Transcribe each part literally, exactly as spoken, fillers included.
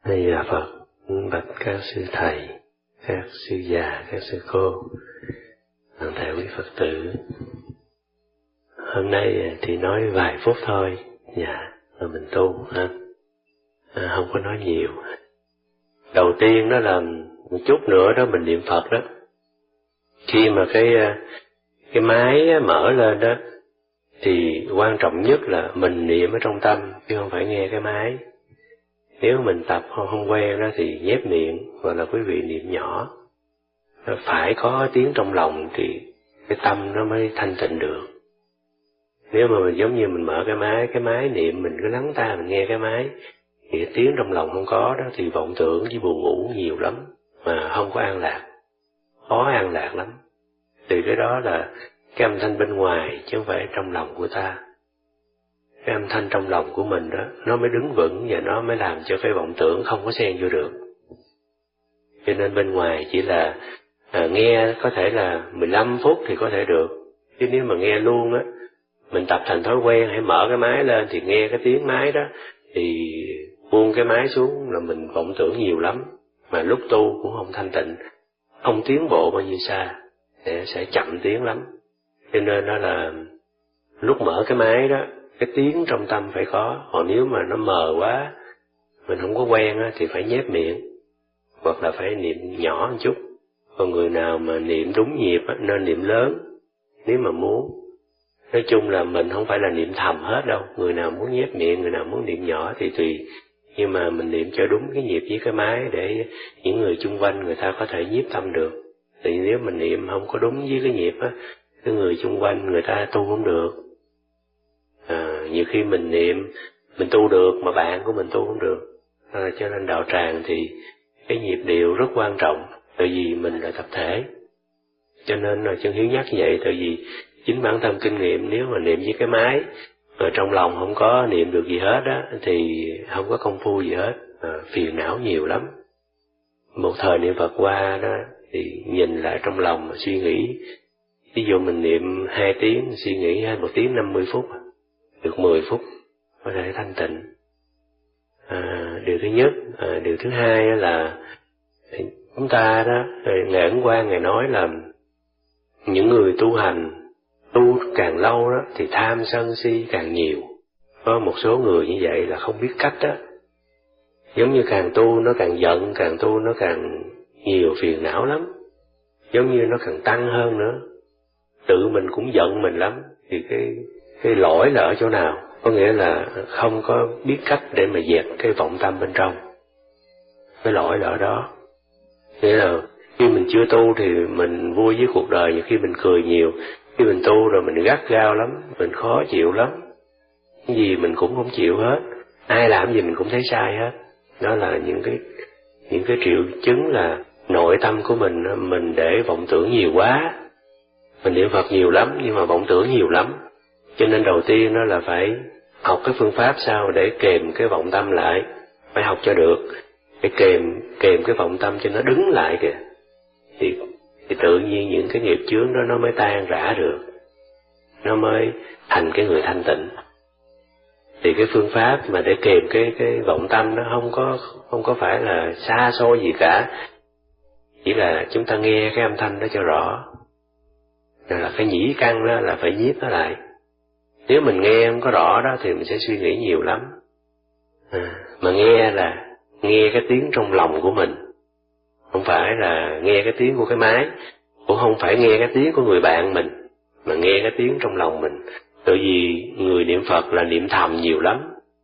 Đây là Phật, bạch các sư thầy, các sư già, các sư cô, toàn thể quý Phật tử. Hôm nay thì nói vài phút thôi, dạ, rồi mình tu ha, à, không có nói nhiều. Đầu tiên đó là một chút nữa đó mình niệm Phật đó. Khi mà cái cái máy mở lên đó, thì quan trọng nhất là mình niệm ở trong tâm, chứ không phải nghe cái máy. Nếu mình tập không, không quen đó thì nhép miệng, hoặc là quý vị niệm nhỏ. Phải có tiếng trong lòng thì cái tâm nó mới thanh tịnh được. Nếu mà mình giống như mình mở cái máy, cái máy niệm mình cứ lắng tai mình nghe cái máy, thì cái tiếng trong lòng không có đó, thì vọng tưởng với buồn ngủ nhiều lắm, mà không có an lạc, khó an lạc lắm. Thì cái đó là cái âm thanh bên ngoài, chứ không phải trong lòng của ta. Cái âm thanh trong lòng của mình đó, nó mới đứng vững và nó mới làm cho cái vọng tưởng không có xen vô được. Cho nên bên ngoài chỉ là à, nghe có thể là mười lăm phút thì có thể được. Chứ nếu mà nghe luôn á, mình tập thành thói quen, hãy mở cái máy lên thì nghe cái tiếng máy đó, thì buông cái máy xuống là mình vọng tưởng nhiều lắm. Mà lúc tu cũng không thanh tịnh, không tiến bộ bao nhiêu xa, để sẽ chậm tiến lắm. Cho nên đó là lúc mở cái máy đó, cái tiếng trong tâm phải có. Còn nếu mà nó mờ quá, mình không có quen á, thì phải nhép miệng, hoặc là phải niệm nhỏ một chút. Còn người nào mà niệm đúng nhịp á, nên niệm lớn nếu mà muốn. Nói chung là mình không phải là niệm thầm hết đâu. Người nào muốn nhép miệng, người nào muốn niệm nhỏ thì tùy. Nhưng mà mình niệm cho đúng cái nhịp với cái máy, để những người chung quanh người ta có thể nhiếp tâm được. Thì nếu mình niệm không có đúng với cái nhịp á, cái người chung quanh người ta tu không được. À, nhiều khi mình niệm, mình tu được mà bạn của mình tu không được. À, cho nên đạo tràng thì cái nhịp điệu rất quan trọng, tại vì mình là tập thể. Cho nên là Chân Hiếu nhắc như vậy, tại vì chính bản thân kinh nghiệm, nếu mà niệm với cái máy mà trong lòng không có niệm được gì hết á, thì không có công phu gì hết, à, phiền não nhiều lắm. Một thời niệm Phật qua đó thì nhìn lại trong lòng mà suy nghĩ. Ví dụ mình niệm hai tiếng, suy nghĩ hai một tiếng năm mươi phút, được mười phút có thể thanh tịnh. À, điều thứ nhất, à, điều thứ hai là chúng ta đó, Ngài Ấn Quang Ngài nói là những người tu hành tu càng lâu đó thì tham sân si càng nhiều. Có một số người như vậy là không biết cách đó, giống như càng tu nó càng giận, càng tu nó càng nhiều phiền não lắm, giống như nó càng tăng hơn nữa. Tự mình cũng giận mình lắm, thì cái cái lỗi là ở chỗ nào? Có nghĩa là không có biết cách để mà dẹp cái vọng tâm bên trong. Cái lỗi là ở đó. Nghĩa là khi mình chưa tu thì mình vui với cuộc đời, nhiều khi mình cười nhiều. Khi mình tu rồi mình gắt gao lắm, mình khó chịu lắm. Cái gì mình cũng không chịu hết, ai làm gì mình cũng thấy sai hết. Đó là những cái những cái triệu chứng là nội tâm của mình, mình để vọng tưởng nhiều quá. Mình niệm Phật nhiều lắm nhưng mà vọng tưởng nhiều lắm. Cho nên đầu tiên đó là phải học cái phương pháp sao để kềm cái vọng tâm lại. Phải học cho được, phải kềm kềm cái vọng tâm cho nó đứng lại kìa. Thì, thì tự nhiên những cái nghiệp chướng đó nó mới tan rã được, nó mới thành cái người thanh tịnh. Thì cái phương pháp mà để kềm cái cái vọng tâm nó không có không có phải là xa xôi gì cả, chỉ là chúng ta nghe cái âm thanh đó cho rõ. Rồi là cái nhĩ căn đó là phải nhiếp nó lại. Nếu mình nghe không có rõ đó thì mình sẽ suy nghĩ nhiều lắm. À, mà nghe là nghe cái tiếng trong lòng của mình, không phải là nghe cái tiếng của cái máy, cũng không phải nghe cái tiếng của người bạn mình, mà nghe cái tiếng trong lòng mình. Tại vì người niệm Phật là niệm thầm nhiều lắm.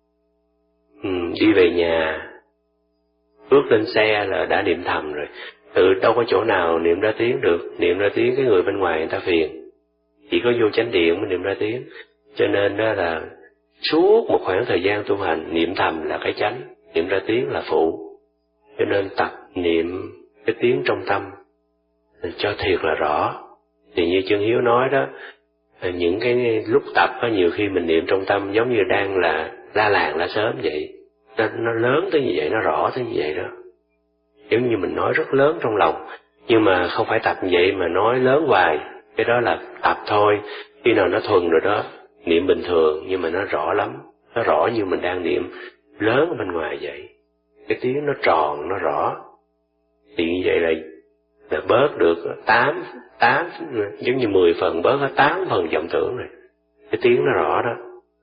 Ừ, đi về nhà, bước lên xe là đã niệm thầm rồi. Tự đâu có chỗ nào niệm ra tiếng được, niệm ra tiếng cái người bên ngoài người ta phiền. Chỉ có vô chánh điện mới niệm ra tiếng. Cho nên đó là suốt một khoảng thời gian tu hành, niệm thầm là cái chánh, niệm ra tiếng là phụ. Cho nên tập niệm cái tiếng trong tâm cho thiệt là rõ. Thì như Chân Hiếu nói đó, những cái lúc tập có nhiều khi mình niệm trong tâm giống như đang là la làng la sớm vậy. Nó, nó lớn tới như vậy, nó rõ tới như vậy đó. Giống như mình nói rất lớn trong lòng, nhưng mà không phải tập như vậy mà nói lớn hoài. Cái đó là tập thôi, khi nào nó thuần rồi đó, niệm bình thường nhưng mà nó rõ lắm. Nó rõ như mình đang niệm lớn ở bên ngoài vậy. cái tiếng nó tròn, nó rõ. Thì như vậy là, là bớt được tám, tám, giống như mười phần bớt hết tám phần vọng tưởng này. Cái tiếng nó rõ đó,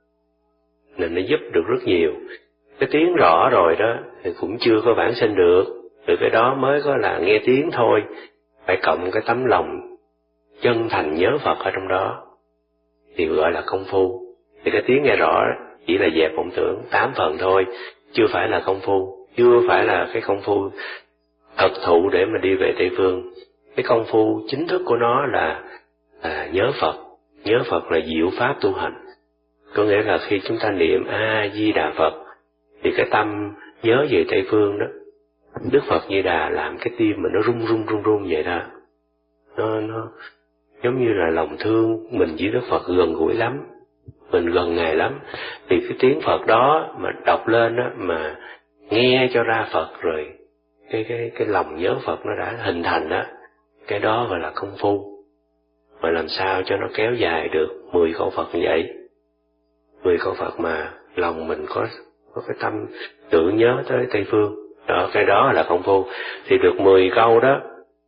nên nó giúp được rất nhiều. Cái tiếng rõ rồi đó, thì cũng chưa có vãng sinh được, từ cái đó mới có là nghe tiếng thôi, phải cộng cái tấm lòng chân thành nhớ Phật ở trong đó, thì gọi là công phu. Thì cái tiếng nghe rõ chỉ là dẹp vọng tưởng tám phần thôi, chưa phải là công phu, chưa phải là cái công phu thật thụ để mà đi về Tây Phương. Cái công phu chính thức của nó là, là nhớ Phật. Nhớ Phật là diệu pháp tu hành. Có nghĩa là khi chúng ta niệm A-di-đà Phật, thì cái tâm nhớ về Tây Phương đó, Đức Phật Di Đà làm cái tim mình nó rung rung rung rung vậy đó. Nó, nó giống như là lòng thương mình với Đức Phật gần gũi lắm, mình gần Ngài lắm. Thì cái tiếng Phật đó mà đọc lên đó, mà nghe cho ra Phật rồi, cái cái cái lòng nhớ Phật nó đã hình thành đó, cái đó gọi là công phu. Mà làm sao cho nó kéo dài được mười câu Phật như vậy, mười câu Phật mà lòng mình có có cái tâm tưởng nhớ tới Tây Phương đó, cái đó là công phu. Thì được mười câu đó,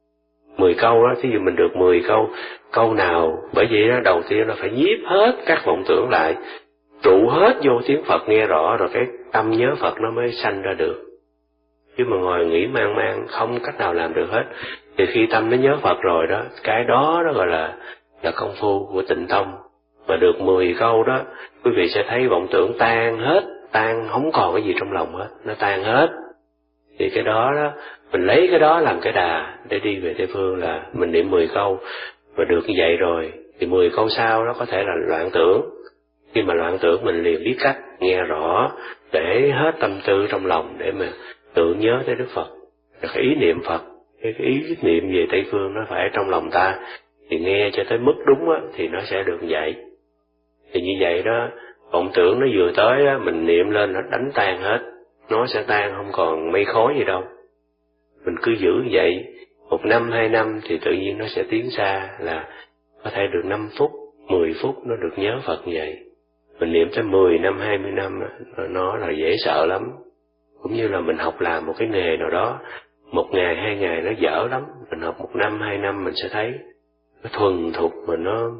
mười câu đó, thí dụ mình được mười câu, câu nào, bởi vậy đó, đầu tiên là phải nhiếp hết các vọng tưởng lại, trụ hết vô tiếng Phật nghe rõ, rồi cái tâm nhớ Phật nó mới sanh ra được. Chứ mà ngồi nghĩ mang mang không cách nào làm được hết. Thì khi tâm nó nhớ Phật rồi đó, cái đó nó gọi là là công phu của Tịnh Tông. Mà được mười câu đó, quý vị sẽ thấy vọng tưởng tan hết, tan không còn cái gì trong lòng hết, nó tan hết. Thì cái đó đó, mình lấy cái đó làm cái đà để đi về Tây Phương, là mình niệm mười câu, và được như vậy rồi, thì mười câu sau nó có thể là loạn tưởng. Khi mà loạn tưởng mình liền biết cách nghe rõ, để hết tâm tư trong lòng để mà tưởng nhớ tới Đức Phật. Cái ý niệm Phật, cái ý niệm về Tây Phương nó phải trong lòng ta, thì nghe cho tới mức đúng á, thì nó sẽ được vậy. Thì như vậy đó, vọng tưởng nó vừa tới á, mình niệm lên nó đánh tan hết, nó sẽ tan không còn mây khói gì đâu. Mình cứ giữ vậy, một năm, hai năm thì tự nhiên nó sẽ tiến xa, là có thể được năm phút, mười phút nó được nhớ Phật như vậy. Mình niệm tới mười năm, hai mươi năm, nó là dễ sợ lắm. Cũng như là mình học làm một cái nghề nào đó, một ngày, hai ngày nó dở lắm, mình học một năm, hai năm mình sẽ thấy nó thuần thục, mà nó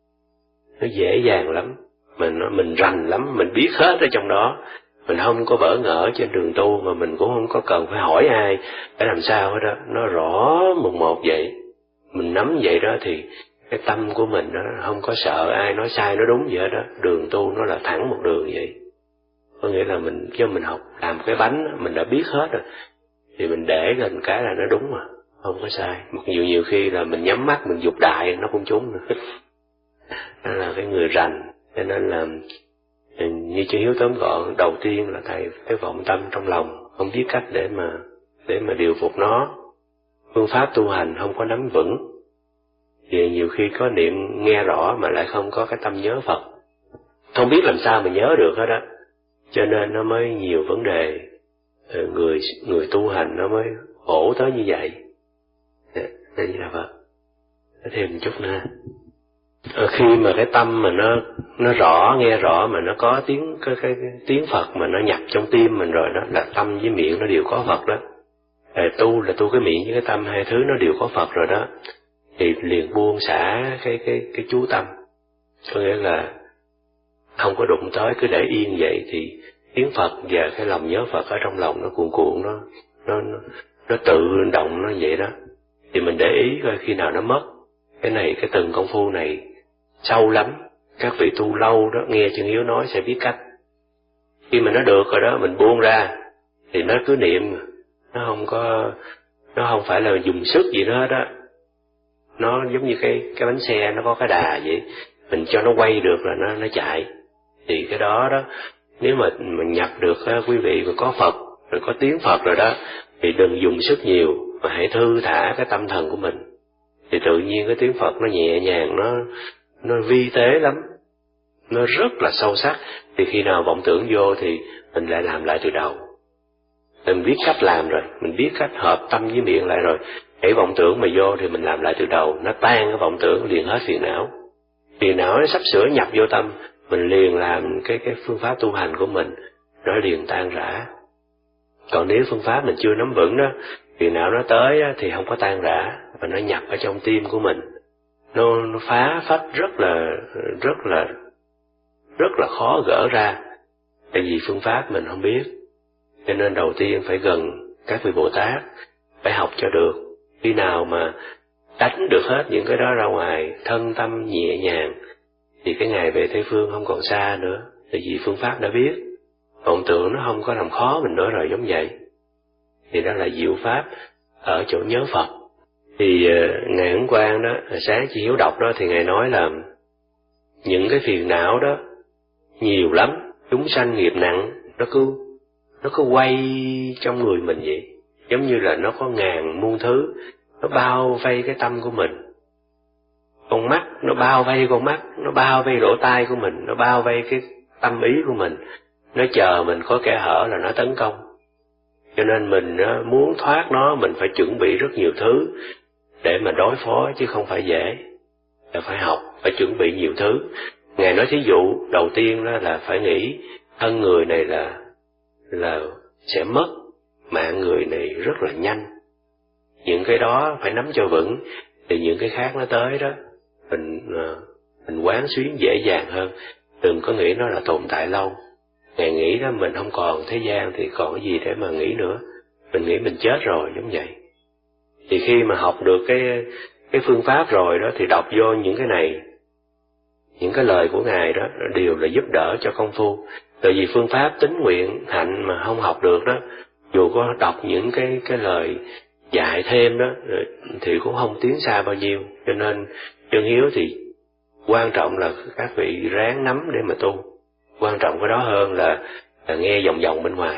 nó dễ dàng lắm, mình nó mình rành lắm, mình biết hết ở trong đó. Mình không có bỡ ngỡ trên đường tu, mà mình cũng không có cần phải hỏi ai để làm sao hết đó, nó rõ một một vậy. Mình nắm vậy đó thì cái tâm của mình nó không có sợ ai nói sai nói đúng vậy đó. Đường tu nó là thẳng một đường vậy. Có nghĩa là mình cho mình học làm cái bánh mình đã biết hết rồi, thì mình để lên cái là nó đúng mà, không có sai. Mặc dù nhiều khi là mình nhắm mắt mình dục đại nó cũng trúng nữa. Đó là cái người rành. Cho nên là như chư Hiếu tóm gọn, đầu tiên là thầy cái vọng tâm trong lòng không biết cách để mà để mà điều phục nó. Phương pháp tu hành không có nắm vững, thì nhiều khi có niệm nghe rõ mà lại không có cái tâm nhớ Phật, không biết làm sao mà nhớ được hết đó. Cho nên nó mới nhiều vấn đề, người người tu hành nó mới khổ tới như vậy. Đây là Phật. Thêm một chút nữa. Khi mà cái tâm mà nó nó rõ, nghe rõ, mà nó có tiếng cái, cái, cái tiếng Phật mà nó nhập trong tim mình rồi đó, là tâm với miệng nó đều có Phật đó. À, tu là tu cái miệng với cái tâm, hai thứ nó đều có Phật rồi đó, thì liền buông xả cái cái cái chú tâm. Có nghĩa là không có đụng tới, cứ để yên vậy, thì tiếng Phật và cái lòng nhớ Phật ở trong lòng nó cuồn cuộn, nó nó nó, nó tự động nó vậy đó. Thì mình để ý coi khi nào nó mất. Cái này, cái từng công phu này sâu lắm, các vị tu lâu đó nghe Chân Hiếu nói sẽ biết cách. Khi mà nó được rồi đó, mình buông ra thì nó cứ niệm, nó không có, nó không phải là dùng sức gì nữa đó. Nó giống như cái cái bánh xe nó có cái đà vậy, mình cho nó quay được là nó nó chạy. Thì cái đó đó, nếu mà mình nhập được quý vị mà có Phật rồi, có tiếng Phật rồi đó, thì đừng dùng sức nhiều, mà hãy thư thả cái tâm thần của mình. Thì tự nhiên cái tiếng Phật nó nhẹ nhàng, nó nó vi tế lắm, nó rất là sâu sắc. Thì khi nào vọng tưởng vô thì mình lại làm lại từ đầu. Mình biết cách làm rồi, mình biết cách hợp tâm với miệng lại rồi. Hãy vọng tưởng mà vô thì mình làm lại từ đầu, nó tan cái vọng tưởng liền hết phiền não. Phiền não nó sắp sửa nhập vô tâm, mình liền làm cái cái phương pháp tu hành của mình, nó liền tan rã. Còn nếu phương pháp mình chưa nắm vững đó, phiền não nó tới đó, thì không có tan rã và nó nhập ở trong tim của mình, nó, nó phá phách rất là rất là rất là khó gỡ ra, tại vì phương pháp mình không biết. Cho nên đầu tiên phải gần các vị Bồ Tát, phải học cho được. Khi nào mà đánh được hết những cái đó ra ngoài, thân tâm nhẹ nhàng, thì cái ngày về Tây Phương không còn xa nữa, tại vì phương pháp đã biết. Vọng tưởng nó không có làm khó mình nữa rồi, giống vậy. Thì đó là diệu pháp ở chỗ nhớ Phật. Thì uh, Ngài Ấn Quang đó, sáng chị Hiếu đọc đó, thì Ngài nói là những cái phiền não đó nhiều lắm, chúng sanh nghiệp nặng, nó cứ nó cứ quay trong người mình vậy, giống như là nó có ngàn muôn thứ, nó bao vây cái tâm của mình. Con mắt nó bao vây con mắt, nó bao vây lỗ tai của mình, nó bao vây cái tâm ý của mình, nó chờ mình có kẽ hở là nó tấn công. Cho nên mình muốn thoát nó, mình phải chuẩn bị rất nhiều thứ để mà đối phó, chứ không phải dễ. Là phải học, phải chuẩn bị nhiều thứ. Ngài nói thí dụ đầu tiên đó là phải nghĩ thân người này là là sẽ mất, mạng người này rất là nhanh. Những cái đó phải nắm cho vững, thì những cái khác nó tới đó, mình mình quán xuyến dễ dàng hơn. Đừng có nghĩ nó là tồn tại lâu. Ngài nghĩ đó mình không còn thế gian thì còn cái gì để mà nghĩ nữa. Mình nghĩ mình chết rồi, giống vậy. Thì khi mà học được cái cái phương pháp rồi đó, thì đọc vô những cái này, những cái lời của Ngài đó đều là giúp đỡ cho công phu. Tại vì phương pháp tín nguyện hạnh mà không học được đó, dù có đọc những cái cái lời dạy thêm đó thì cũng không tiến xa bao nhiêu. Cho nên chân hiếu thì quan trọng là các vị ráng nắm để mà tu. Quan trọng cái đó hơn là, là nghe vòng vòng bên ngoài.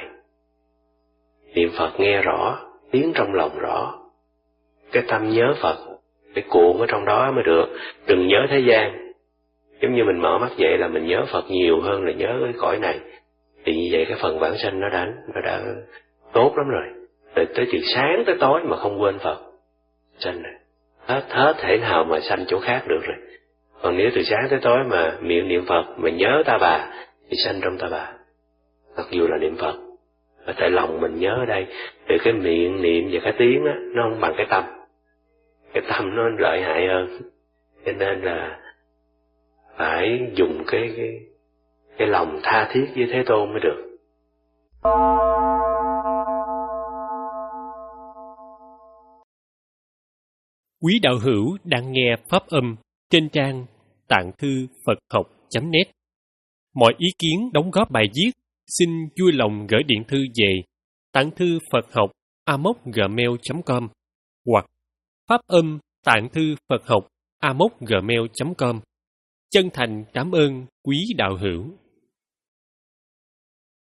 Niệm Phật nghe rõ, tiếng trong lòng rõ, cái tâm nhớ Phật, cái cuộn ở trong đó mới được. Đừng nhớ thế gian. Giống như mình mở mắt dậy là mình nhớ Phật nhiều hơn là nhớ cái cõi này. Thì như vậy cái phần vãng sanh nó đã, nó đã tốt lắm rồi. Rồi tới từ sáng tới tối mà không quên Phật, sanh rồi. Hết, hết thể nào mà sanh chỗ khác được rồi. Còn nếu từ sáng tới tối mà miệng niệm Phật mà nhớ Ta Bà thì sanh trong Ta Bà. Mặc dù là niệm Phật, ở tại lòng mình nhớ ở đây, thì cái miệng niệm và cái tiếng đó, nó không bằng cái tâm. Cái tâm nó lợi hại hơn. Cho nên là phải dùng cái cái cái lòng tha thiết với Thế Tôn mới được. Quý đạo hữu đang nghe pháp âm trên trang tạng thư Phật học chấm net. Mọi ý kiến đóng góp bài viết xin vui lòng gửi điện thư về tạng thư Phật học a mốc gmail chấm com hoặc pháp âm tạng thư Phật học a mốc gmail chấm com. Chân thành cảm ơn quý đạo hữu.